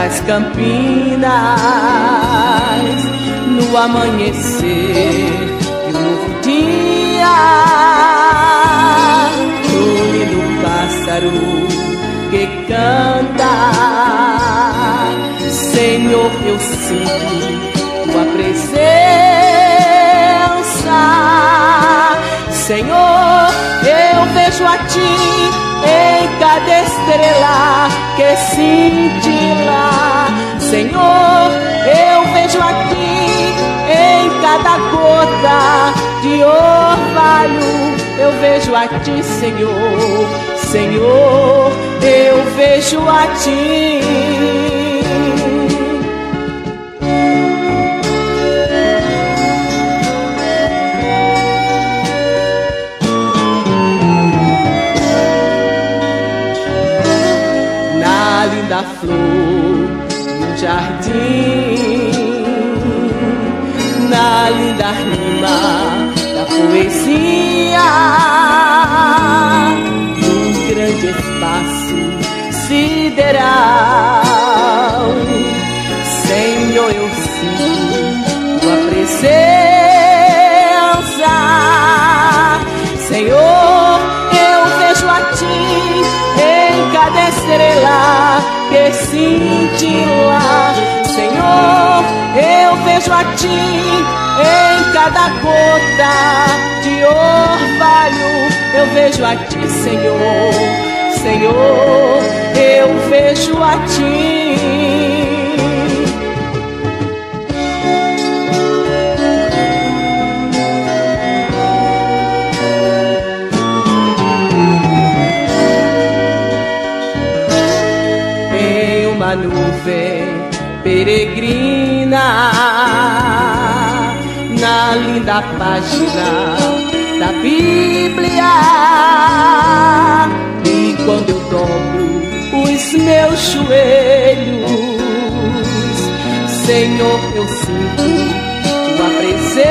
nas campinas, no amanhecer de um novo dia, no lindo pássaro que canta. Senhor, eu sinto tua presença. Senhor, eu vejo a ti em cada estrela que cintila. Senhor, eu vejo a ti em cada gota de orvalho. Eu vejo a ti, Senhor. Senhor, eu vejo a ti. Da flor no jardim, na linda rima da poesia, num grande espaço sideral. Senhor, eu sinto tua presença. Senhor, eu vejo a ti em cada estrela que cintila. Senhor, eu vejo a ti em cada gota de orvalho. Eu vejo a ti, Senhor. Senhor, eu vejo a ti. Uma nuvem peregrina na linda página da Bíblia. E quando eu dobro os meus joelhos, Senhor, eu sinto tua presença.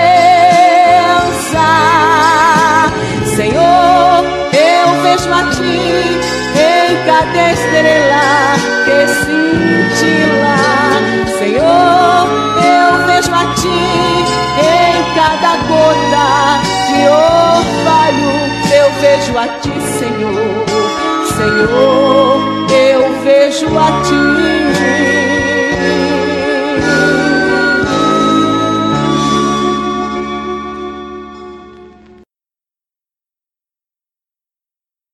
Senhor, eu vejo a ti em cada estrela que cintila. Senhor, eu vejo a ti em cada gota de orvalho. Eu vejo a ti, Senhor. Senhor, eu vejo a ti.